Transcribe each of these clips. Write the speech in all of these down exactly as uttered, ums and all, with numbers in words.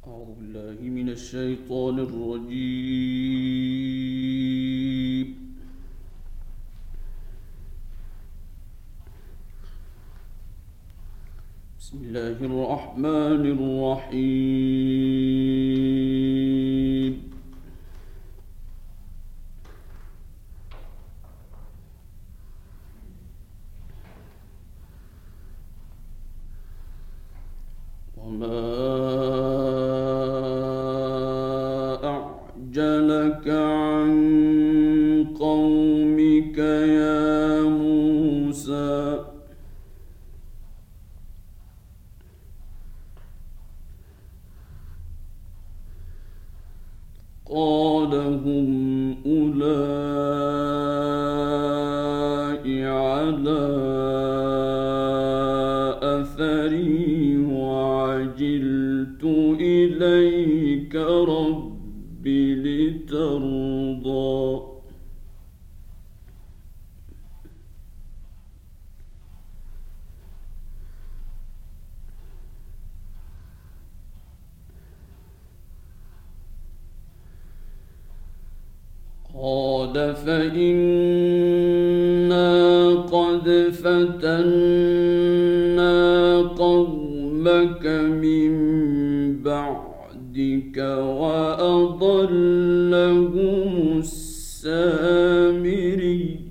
أعوذ بالله من الشيطان الرجيم. بسم الله الرحمن الرحيم. وما أعجلك عن قومك يا موسى. قال هم أولئك على أثري وعجلت إليك رب لترضى. قال فإنا قد فتنا قومك من بعدك وأضلهم السامري.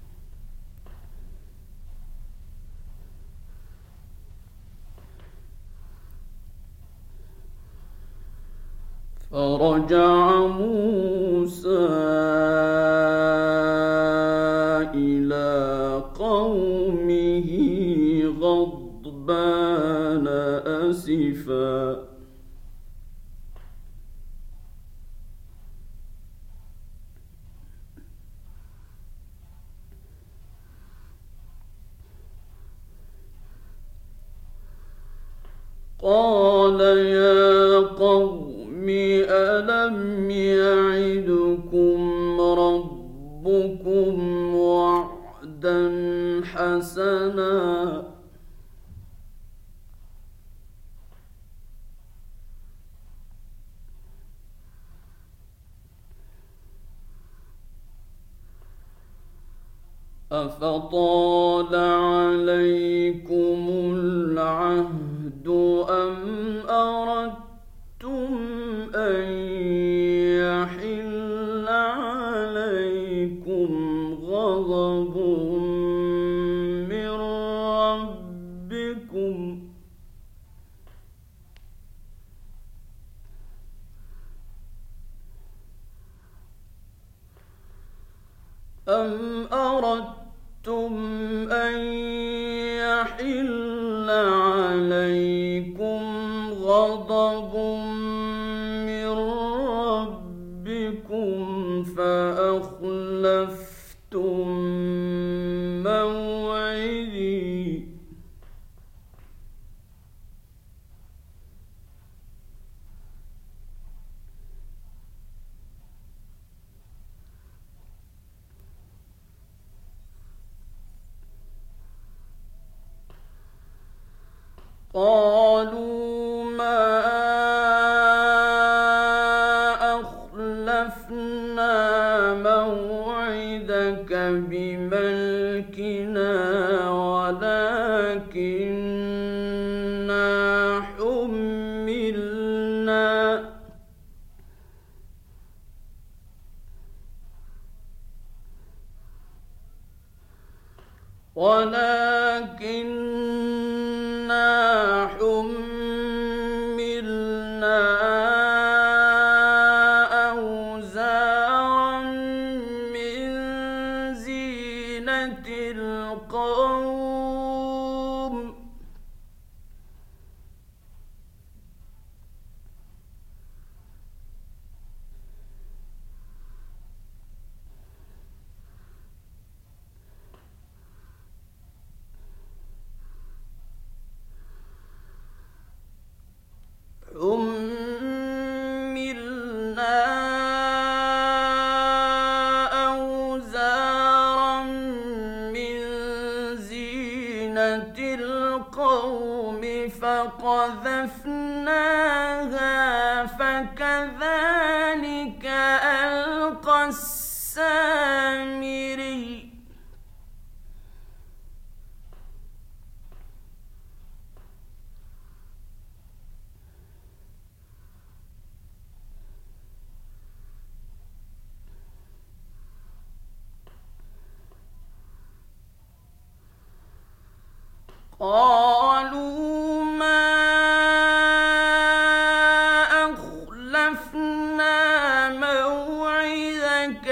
فرجع موسى إلى قومه غضبان أسفا. قال يا قوم ألم يعدكم ربكم وعدا حسنا أفطال عليكم العهد أم أردتم أن يحل عليكم غضب من ربكم أم أردتم أن يحل عليكم غضب من ربكم فأخلفتم موعدي. قالوا ما أخلفنا موعدك بملكنا ولكننا حملنا ولكننا حملنا أوزارا من زينة القوم فقذفناها فكذلك ألقى السامري. قالوا ما أخلفنا موعدك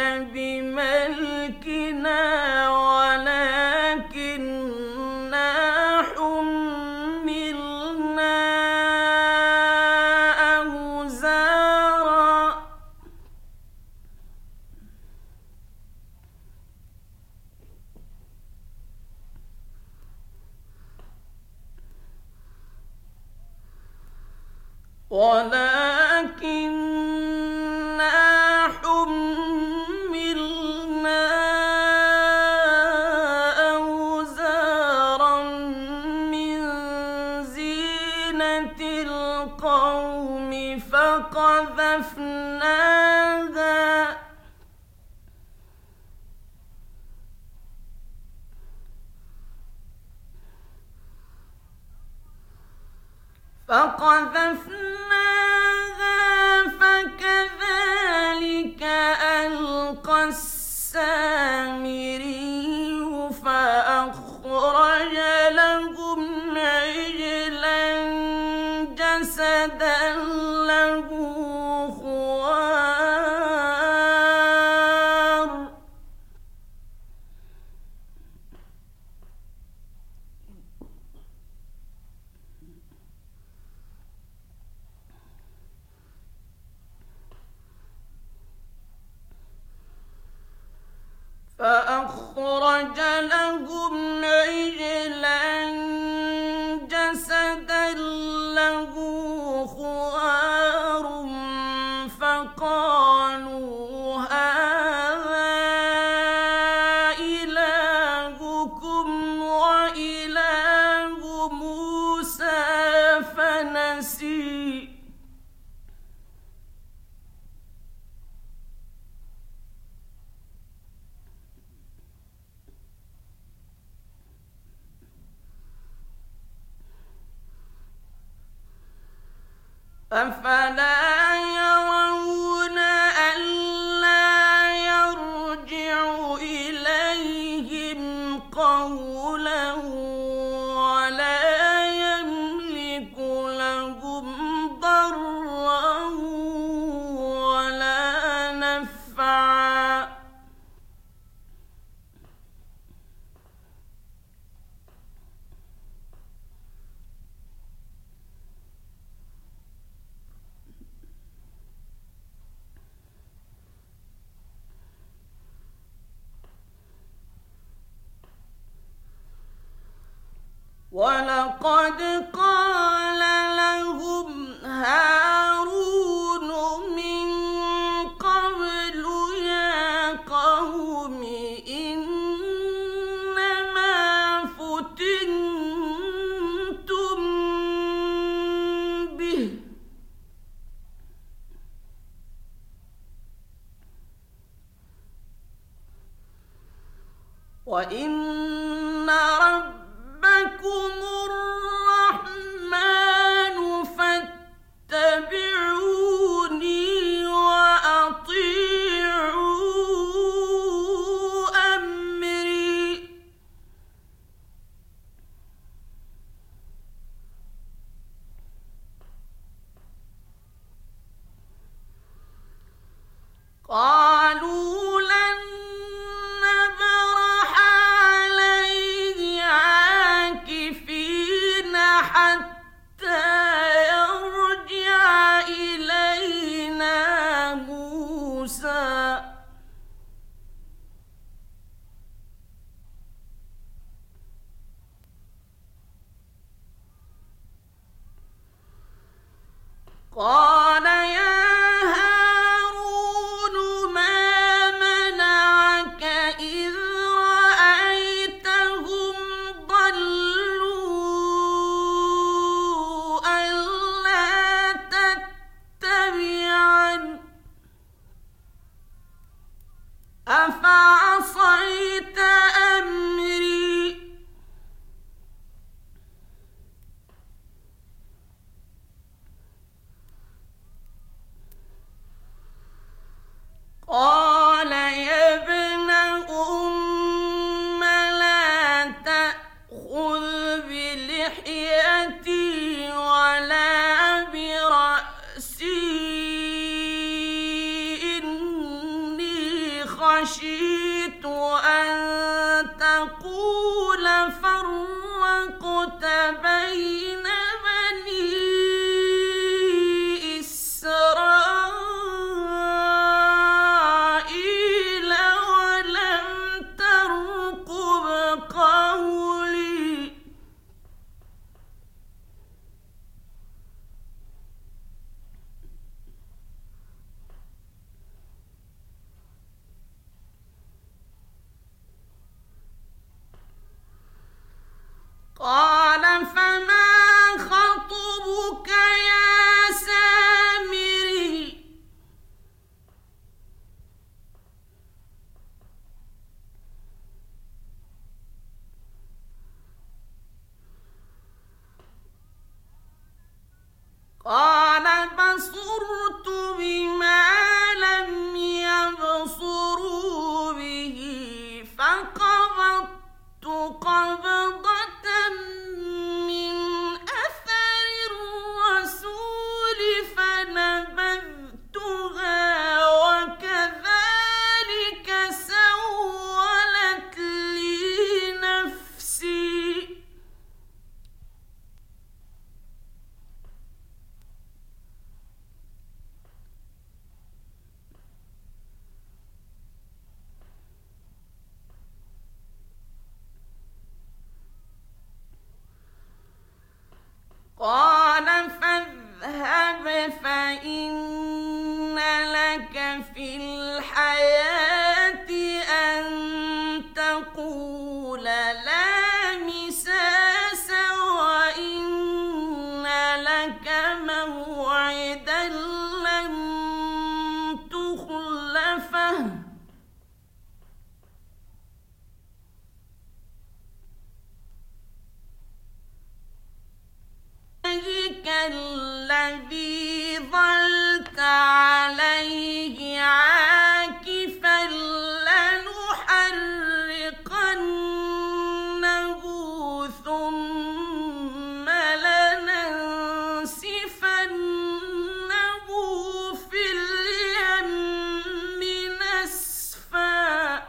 بملكنا ولكننا حملنا أوزارا ولكننا حملنا أوزارا من زينة القوم فقذفناها فقذفناها فكذلك ألقى السامري فأخرج لهم عجلا جسدا له خوار فأخرج لهم عجلا جسدا له خوار فقالوا هذا إلهكم وإله موسى فنسي. أفلا يرون ألا يرجع إليهم قولا ولا يملك لهم ضرا ولا نفعا. ولقد قال لهم هارون من قبل يا قوم إنما فتنتم به وإن ربكم الرحمن فاتبعوني وأطيعوا أمري. قالوا لن نبرح عليه عاكفين حتى يرجع إلينا موسى. قال يا هارون ما منعك إذ رأيتهم ضلوا قال يا ابن أم لا تأخذ بلحيتي ولا برأسي، إني خشيت أن تقول فرقت بين بني إسرائيل ولم ترقب قولي. قال فما خطبك يا سامري؟ قال بصرت بما لم يبصروا به فقبضت قبضة من أثر الرسول فنبذتها وكذلك سولت لي نفسي. قال فاذهب فإن لك في الحياة أن تقول لا مساس وإن لك موعدا لن تخلفه الذي ظلت عليه عاكفا لنحرقنه ثم لننسفنه في اليم نسفا.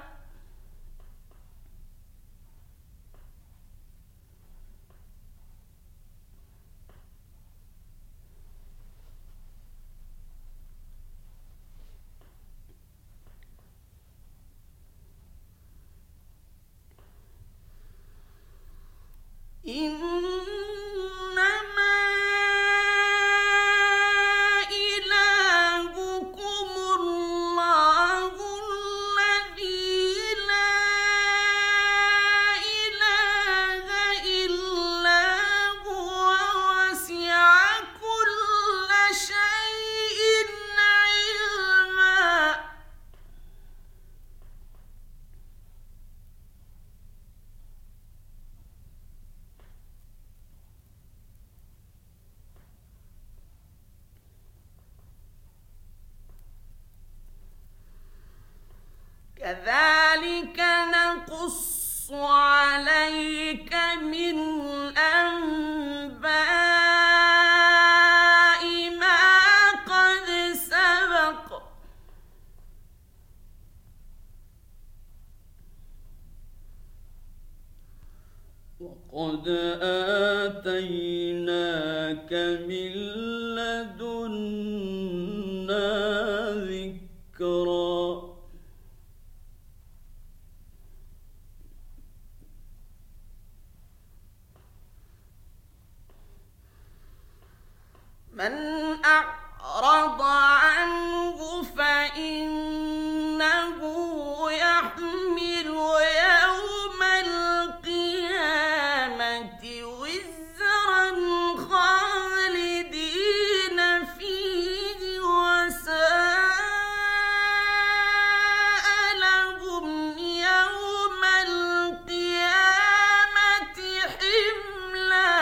إنما إلهكم الله الذي لا إله إلا هو وسع كل شيء علما. كذلك نقص عليك من أنباء ما قد سبق. وقد آتيناك من لدنا ذكرا. من أعرض عنه فإنه يحمل يوم القيامة وزرا خالدين فيه وساء لهم يوم القيامة حملا.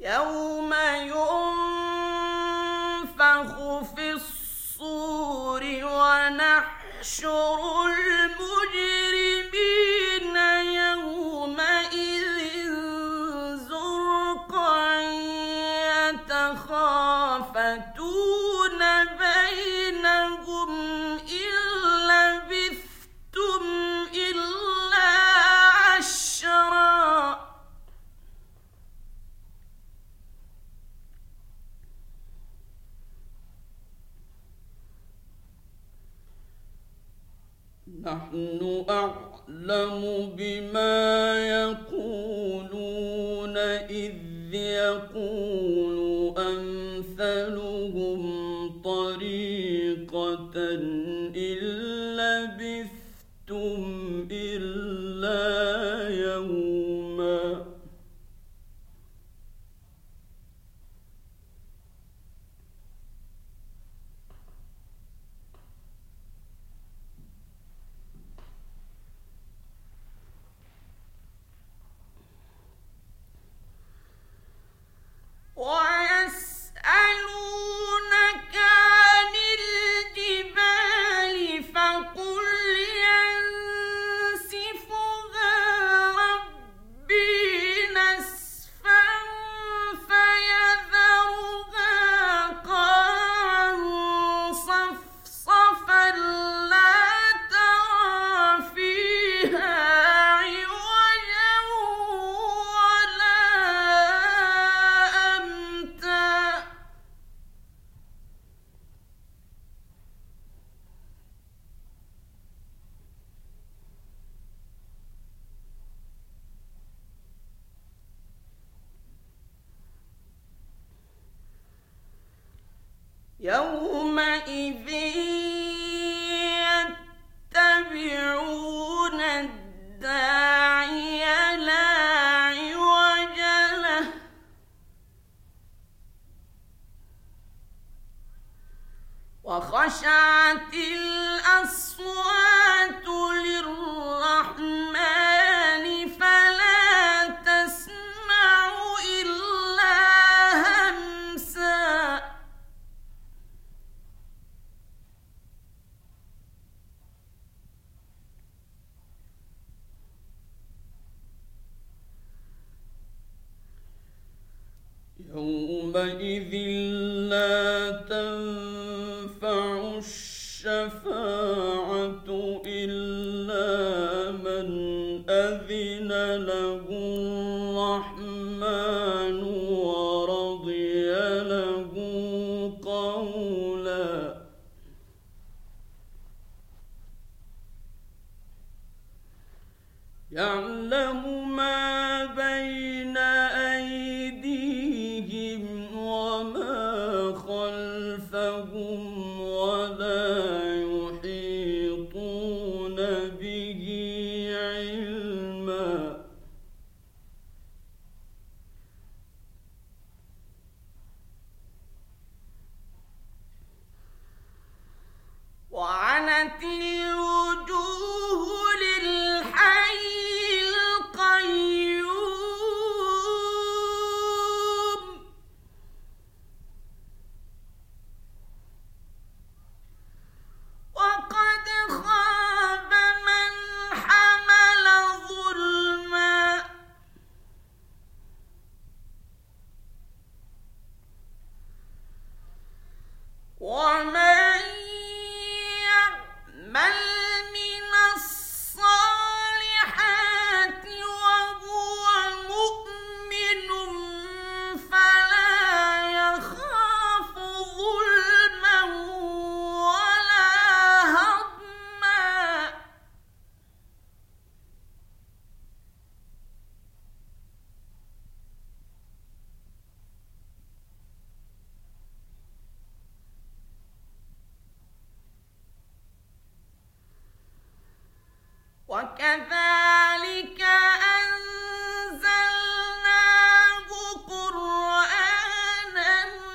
يوم ينفخ في الصور ونحشر المجرمين يومئذ زرقا يتخافتون بينهم إن لبثتم إلا عشرا نحن أعلم بما يقولون إذ يقول أمثلهم طريقة إن لبثتم إلا يوما ويسألونك عن الجبال فقل ينسفها ربي نسفا فيذرها قاعا صفصفا لا ترى فيها عوجا ولا أمتا يومئذ يتبعون الداعي لا عوج له وخشعت الأصوات للرحمن فلا تسمع إلا همسا يومئذ لا تنفع الشفاعة إلا من أذن له الرحمن ورضي له قولا يعلم ما بين أيديهم وما خلفهم ولا يحيطون به علما وعنت الوجوه للحي القيوم وقد خاب من حمل ظلما ومن يعمل من الصالحات وهو مؤمن فلا يخاف ظلما ولا هضما وكذلك أنزلناه قرآنا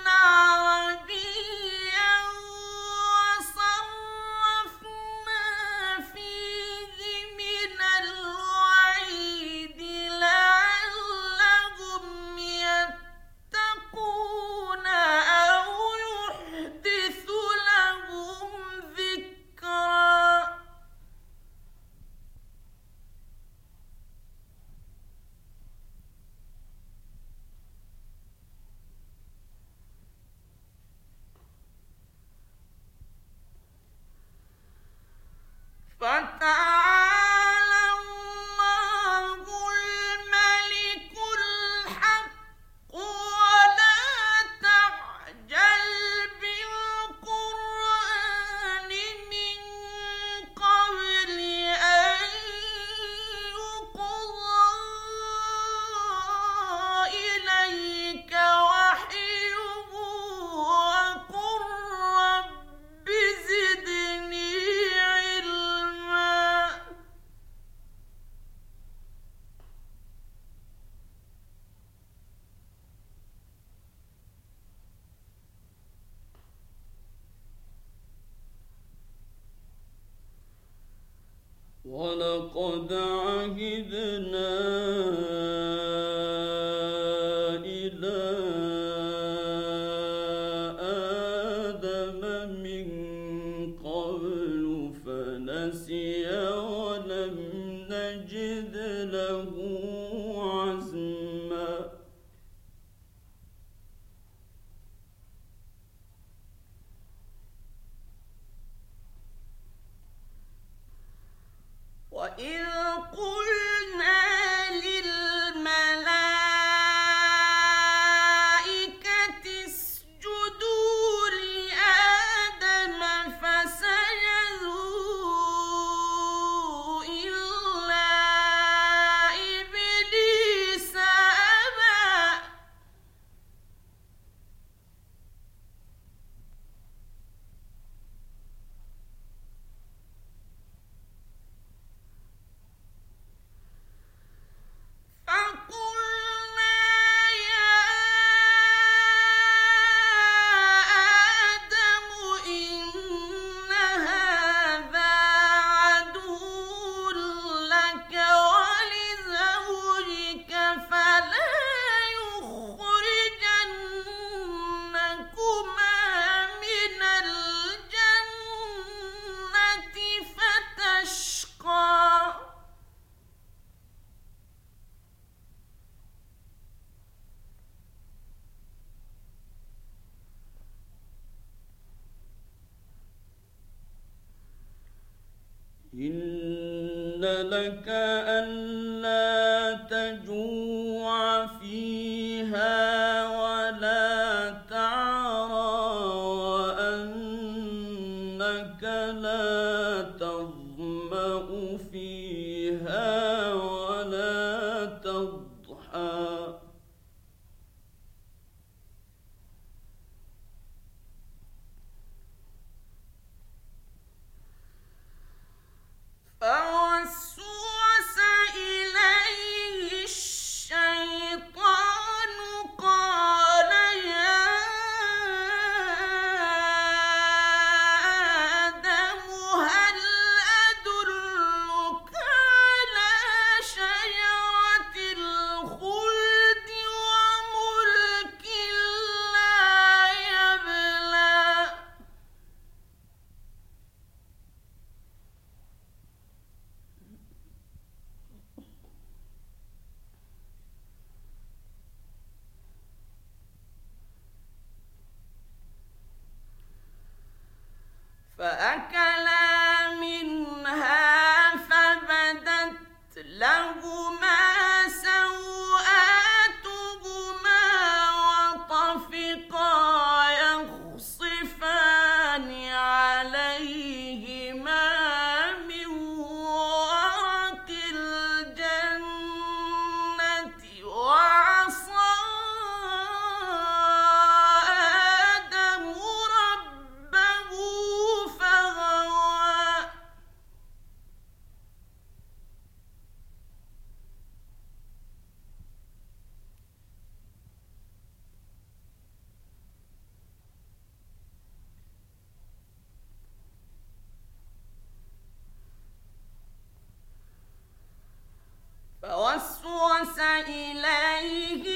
عربيا وصرفنا فيه من الوعيد لعلهم يتقون لك ألا تجوع فيها ولا تعرى وأنك لا تظمأ فيها ولا تضحى فوسوس إليه الشيطان قال يا آدم هل أدلك على شجرة الخلد وملك لا يبلى فأكلا منها فبدت لهما سوآتهما وطفقا يخصفان عليهما من ورق الجنة وعصى آدم ربه فغوى فوسوس إليه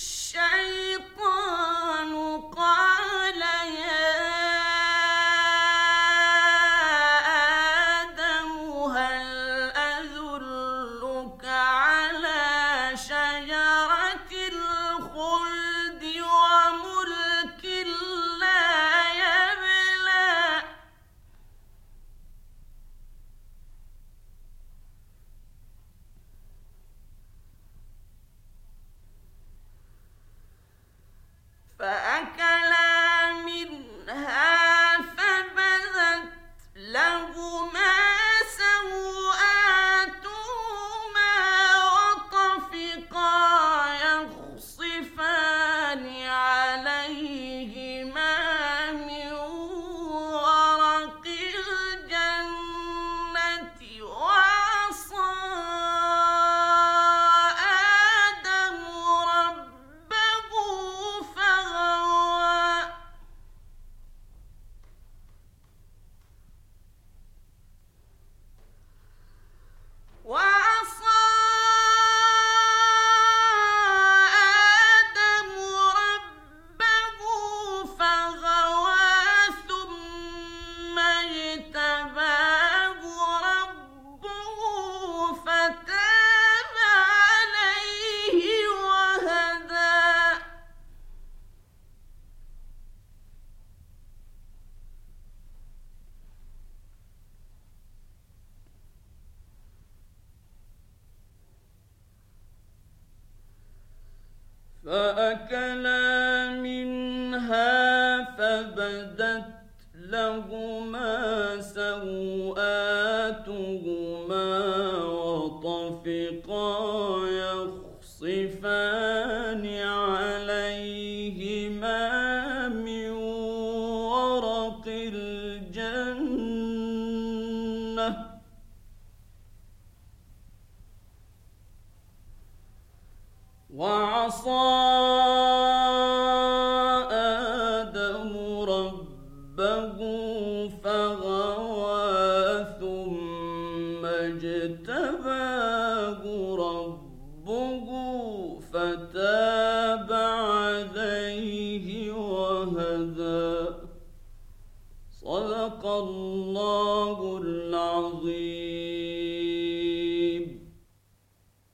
الشيطان قال يا آدم هل أدلك على شجرة الخلد وملك لا يبلى فأكلا منها فبدت لهما سوآتهما وطفقا يخصفان عليهما من ورق الجنة وعصى آدم ربه فغوى وعصى آدم ربه فغوى ثم اجتباه ربه فتاب عليه وهدى فأكلا منها فبدت لهما سوآتهما وطفقا يخصفان عليهما من ورق الجنة وعصى آدم ربه فغوى ثم اجتباه ربه فتاب عليه وهدى صدق الله العظيم.